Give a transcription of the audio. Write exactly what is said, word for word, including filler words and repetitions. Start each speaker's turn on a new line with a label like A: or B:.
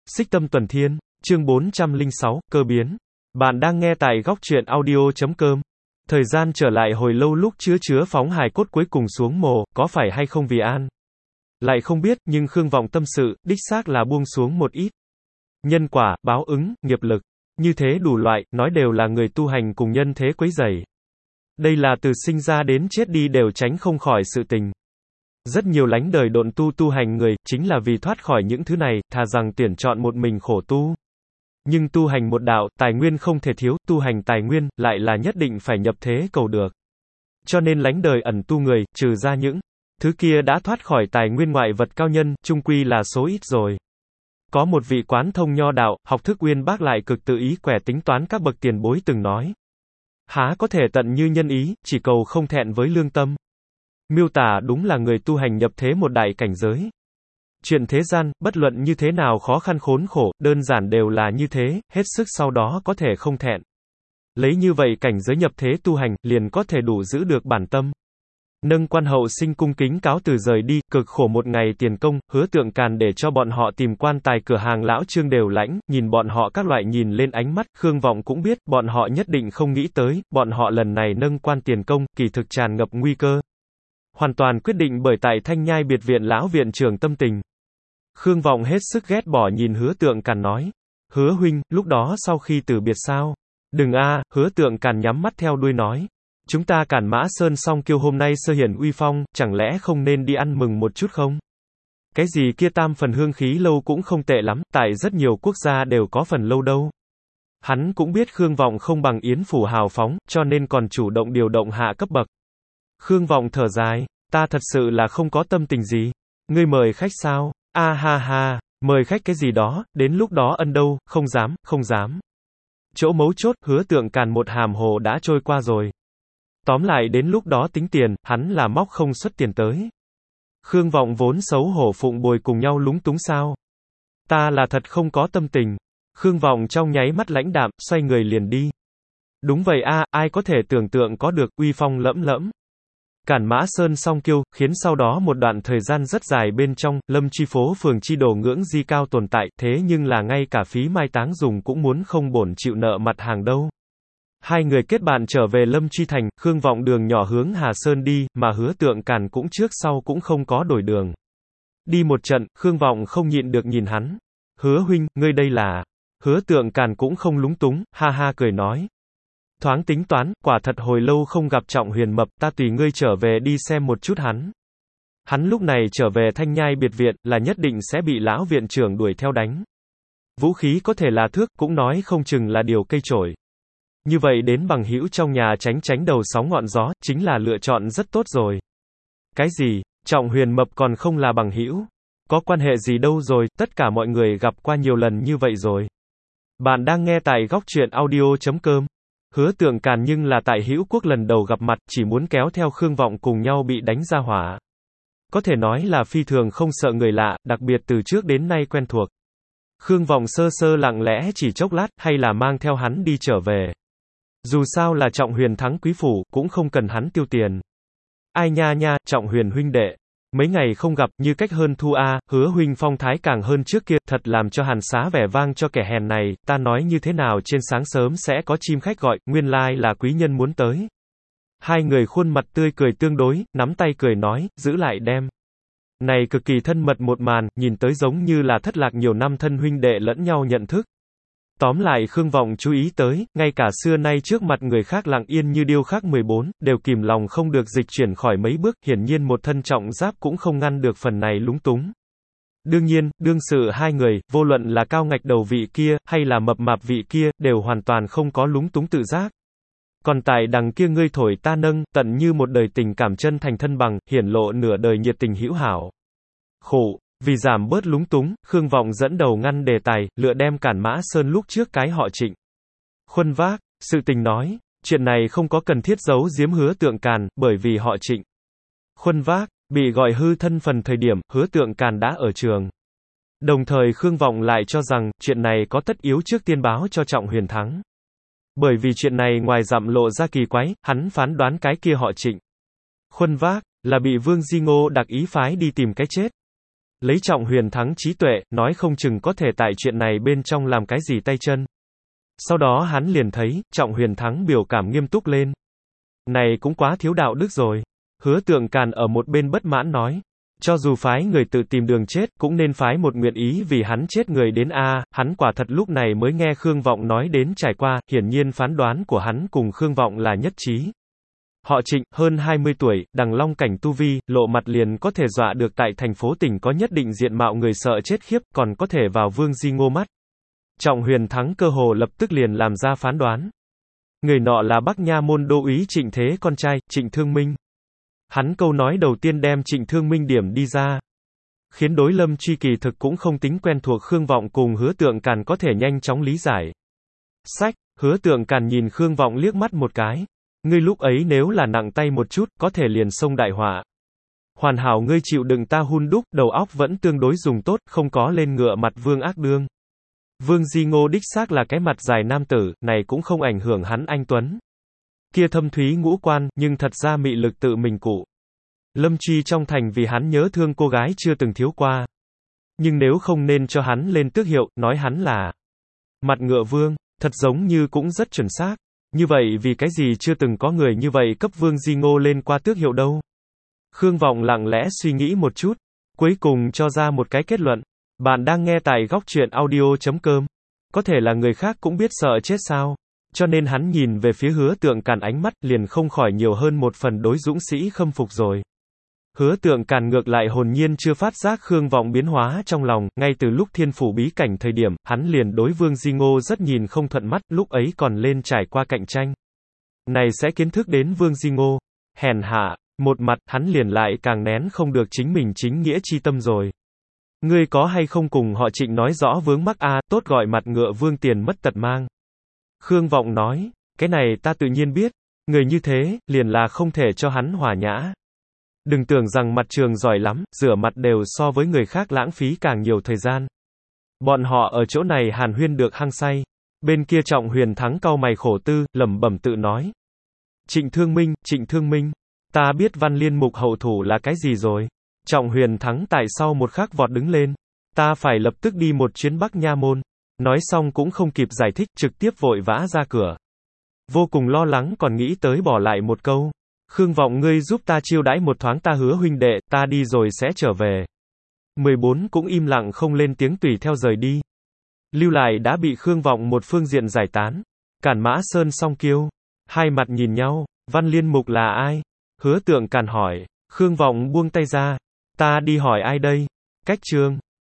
A: Xích Tâm Tuần Thiên, chương bốn trăm lẻ sáu, cơ biến. Bạn đang nghe tại góc truyện audio chấm com. Thời gian trở lại hồi lâu lúc chứa chứa phóng hài cốt cuối cùng xuống mồ, có phải hay không vì an? Lại không biết, nhưng Khương Vọng tâm sự, đích xác là buông xuống một ít. Nhân quả, báo ứng, nghiệp lực. Như thế đủ loại, nói đều là người tu hành cùng nhân thế quấy rầy. Đây là từ sinh ra đến chết đi đều tránh không khỏi sự tình. Rất nhiều lánh đời độn tu tu hành người, chính là vì thoát khỏi những thứ này, thà rằng tuyển chọn một mình khổ tu. Nhưng tu hành một đạo, tài nguyên không thể thiếu, tu hành tài nguyên, lại là nhất định phải nhập thế cầu được. Cho nên lánh đời ẩn tu người, trừ ra những thứ kia đã thoát khỏi tài nguyên ngoại vật cao nhân, chung quy là số ít rồi. Có một vị quán thông nho đạo, học thức uyên bác lại cực tự ý quẻ tính toán các bậc tiền bối từng nói. Há có thể tận như nhân ý, chỉ cầu không thẹn với lương tâm. Miêu tả đúng là người tu hành nhập thế một đại cảnh giới. Chuyện thế gian, bất luận như thế nào khó khăn khốn khổ, đơn giản đều là như thế, hết sức sau đó có thể không thẹn. Lấy như vậy cảnh giới nhập thế tu hành, liền có thể đủ giữ được bản tâm. Nâng quan hậu sinh cung kính cáo từ rời đi, cực khổ một ngày tiền công, Hứa Tượng Càn để cho bọn họ tìm quan tài cửa hàng lão Trương đều lãnh, nhìn bọn họ các loại nhìn lên ánh mắt, Khương Vọng cũng biết, bọn họ nhất định không nghĩ tới, bọn họ lần này nâng quan tiền công, kỳ thực tràn ngập nguy cơ. Hoàn toàn quyết định bởi tại Thanh Nhai biệt viện lão viện trưởng tâm tình. Khương Vọng hết sức ghét bỏ nhìn Hứa Tượng Càn nói. Hứa huynh, lúc đó sau khi từ biệt sao? Đừng a, Hứa Tượng Càn nhắm mắt theo đuôi nói. Chúng ta Càn Mã Sơn song kiêu hôm nay sơ hiển uy phong, chẳng lẽ không nên đi ăn mừng một chút không? Cái gì kia tam phần hương khí lâu cũng không tệ lắm, tại rất nhiều quốc gia đều có phần lâu đâu. Hắn cũng biết Khương Vọng không bằng Yến Phủ hào phóng, cho nên còn chủ động điều động hạ cấp bậc. Khương Vọng thở dài, ta thật sự là không có tâm tình gì. Ngươi mời khách sao? A ha ha, mời khách cái gì đó, đến lúc đó ân đâu, không dám, không dám. Chỗ mấu chốt, Hứa Tượng Càn một hàm hồ đã trôi qua rồi. Tóm lại đến lúc đó tính tiền, hắn là móc không xuất tiền tới. Khương Vọng vốn xấu hổ phụng bồi cùng nhau lúng túng sao? Ta là thật không có tâm tình. Khương Vọng trong nháy mắt lãnh đạm, xoay người liền đi. Đúng vậy a, ai có thể tưởng tượng có được, uy phong lẫm lẫm. Càn Mã Sơn song kiêu, khiến sau đó một đoạn thời gian rất dài bên trong, Lâm Chi phố phường chi đồ ngưỡng di cao tồn tại, thế nhưng là ngay cả phí mai táng dùng cũng muốn không bổn chịu nợ mặt hàng đâu. Hai người kết bạn trở về Lâm Chi thành, Khương Vọng đường nhỏ hướng Hà Sơn đi, mà Hứa Tượng Càn cũng trước sau cũng không có đổi đường. Đi một trận, Khương Vọng không nhịn được nhìn hắn. Hứa huynh, ngươi đây là... Hứa Tượng Càn cũng không lúng túng, ha ha cười nói. Thoáng tính toán, quả thật hồi lâu không gặp Trọng Huyền Mập, ta tùy ngươi trở về đi xem một chút hắn. Hắn lúc này trở về Thanh Nhai biệt viện, là nhất định sẽ bị lão viện trưởng đuổi theo đánh. Vũ khí có thể là thước, cũng nói không chừng là điều cây chổi. Như vậy đến bằng hữu trong nhà tránh tránh đầu sóng ngọn gió, chính là lựa chọn rất tốt rồi. Cái gì, Trọng Huyền Mập còn không là bằng hữu? Có quan hệ gì đâu rồi, tất cả mọi người gặp qua nhiều lần như vậy rồi. Bạn đang nghe tại góc truyện audio chấm com. Hứa Tượng Càn nhưng là tại Hữu Quốc lần đầu gặp mặt, chỉ muốn kéo theo Khương Vọng cùng nhau bị đánh ra hỏa. Có thể nói là phi thường không sợ người lạ, đặc biệt từ trước đến nay quen thuộc. Khương Vọng sơ sơ lặng lẽ chỉ chốc lát, hay là mang theo hắn đi trở về. Dù sao là Trọng Huyền thắng quý phủ, cũng không cần hắn tiêu tiền. Ai nha nha, Trọng Huyền huynh đệ. Mấy ngày không gặp, như cách hơn thu a, Hứa huynh phong thái càng hơn trước kia, thật làm cho hàn xá vẻ vang cho kẻ hèn này, ta nói như thế nào trên sáng sớm sẽ có chim khách gọi, nguyên lai là quý nhân muốn tới. Hai người khuôn mặt tươi cười tương đối, nắm tay cười nói, giữ lại đem. Này cực kỳ thân mật một màn, nhìn tới giống như là thất lạc nhiều năm thân huynh đệ lẫn nhau nhận thức. Tóm lại Khương Vọng chú ý tới, ngay cả xưa nay trước mặt người khác lặng yên như điêu khắc mười bốn, đều kìm lòng không được dịch chuyển khỏi mấy bước, hiển nhiên một thân trọng giáp cũng không ngăn được phần này lúng túng. Đương nhiên, đương sự hai người, vô luận là cao ngạch đầu vị kia, hay là mập mạp vị kia, đều hoàn toàn không có lúng túng tự giác. Còn tại đằng kia ngươi thổi ta nâng, tận như một đời tình cảm chân thành thân bằng, hiển lộ nửa đời nhiệt tình hữu hảo. Khổ. Vì giảm bớt lúng túng, Khương Vọng dẫn đầu ngăn đề tài, lựa đem Càn Mã Sơn lúc trước cái họ Trịnh. Khuân vác, sự tình nói, chuyện này không có cần thiết giấu giếm Hứa Tượng Càn, bởi vì họ Trịnh. Khuân vác, bị gọi hư thân phần thời điểm, Hứa Tượng Càn đã ở trường. Đồng thời Khương Vọng lại cho rằng, chuyện này có tất yếu trước tiên báo cho Trọng Huyền thắng. Bởi vì chuyện này ngoài dặm lộ ra kỳ quái, hắn phán đoán cái kia họ Trịnh. Khuân vác, là bị Vương Di Ngô đặc ý phái đi tìm cái chết. Lấy Trọng Huyền Thắng trí tuệ, nói không chừng có thể tại chuyện này bên trong làm cái gì tay chân. Sau đó hắn liền thấy, Trọng Huyền Thắng biểu cảm nghiêm túc lên. Này cũng quá thiếu đạo đức rồi. Hứa Tượng Càn ở một bên bất mãn nói. Cho dù phái người tự tìm đường chết, cũng nên phái một nguyện ý vì hắn chết người đến a. Hắn quả thật lúc này mới nghe Khương Vọng nói đến trải qua, hiển nhiên phán đoán của hắn cùng Khương Vọng là nhất trí. Họ Trịnh, hơn hai mươi tuổi, đằng long cảnh tu vi, lộ mặt liền có thể dọa được tại thành phố tỉnh có nhất định diện mạo người sợ chết khiếp, còn có thể vào Vương Di Ngô mắt. Trọng Huyền Thắng cơ hồ lập tức liền làm ra phán đoán. Người nọ là Bắc Nha môn đô úy Trịnh Thế con trai, Trịnh Thương Minh. Hắn câu nói đầu tiên đem Trịnh Thương Minh điểm đi ra. Khiến đối Lâm Truy kỳ thực cũng không tính quen thuộc Khương Vọng cùng Hứa Tượng Càn có thể nhanh chóng lý giải. Sách, Hứa Tượng Càn nhìn Khương Vọng liếc mắt một cái. Ngươi lúc ấy nếu là nặng tay một chút, có thể liền xông đại họa. Hoàn hảo ngươi chịu đựng ta hun đúc, đầu óc vẫn tương đối dùng tốt, không có lên ngựa mặt Vương ác đương. Vương Di Ngô đích xác là cái mặt dài nam tử, này cũng không ảnh hưởng hắn anh tuấn. Kia thâm thúy ngũ quan, nhưng thật ra mị lực tự mình cụ. Lâm Truy trong thành vì hắn nhớ thương cô gái chưa từng thiếu qua. Nhưng nếu không nên cho hắn lên tước hiệu, nói hắn là mặt ngựa vương, thật giống như cũng rất chuẩn xác. Như vậy vì cái gì chưa từng có người như vậy cấp Vương Di Ngô lên qua tước hiệu đâu? Khương Vọng lặng lẽ suy nghĩ một chút, cuối cùng cho ra một cái kết luận. Bạn đang nghe tại góc truyện audio chấm com. Có thể là người khác cũng biết sợ chết sao? Cho nên hắn nhìn về phía Hứa Tượng Càn ánh mắt liền không khỏi nhiều hơn một phần đối dũng sĩ khâm phục rồi. Hứa Tượng Càn ngược lại hồn nhiên chưa phát giác Khương Vọng biến hóa trong lòng, ngay từ lúc thiên phủ bí cảnh thời điểm, hắn liền đối Vương Di Ngô rất nhìn không thuận mắt, lúc ấy còn lên trải qua cạnh tranh. Này sẽ kiến thức đến Vương Di Ngô. Hèn hạ, một mặt, hắn liền lại càng nén không được chính mình chính nghĩa chi tâm rồi. Ngươi có hay không cùng họ Trịnh nói rõ vướng mắc a, tốt gọi mặt ngựa vương tiền mất tật mang. Khương Vọng nói, cái này ta tự nhiên biết, người như thế, liền là không thể cho hắn hòa nhã. Đừng tưởng rằng mặt trường giỏi lắm, rửa mặt đều so với người khác lãng phí càng nhiều thời gian. Bọn họ ở chỗ này hàn huyên được hăng say. Bên kia Trọng Huyền Thắng cau mày khổ tư, lẩm bẩm tự nói. Trịnh Thương Minh, Trịnh Thương Minh, ta biết Văn Liên Mục hậu thủ là cái gì rồi. Trọng Huyền Thắng tại sau một khắc vọt đứng lên. Ta phải lập tức đi một chuyến Bắc Nha môn. Nói xong cũng không kịp giải thích, trực tiếp vội vã ra cửa. Vô cùng lo lắng còn nghĩ tới bỏ lại một câu. Khương Vọng ngươi giúp ta chiêu đãi một thoáng ta Hứa huynh đệ, ta đi rồi sẽ trở về. mười bốn cũng im lặng không lên tiếng tùy theo rời đi. Lưu lại đã bị Khương Vọng một phương diện giải tán. Cản Mã Sơn song kiêu. Hai mặt nhìn nhau, Văn Liên Mục là ai? Hứa Tượng Càn hỏi. Khương Vọng buông tay ra. Ta đi hỏi ai đây? Cách chương.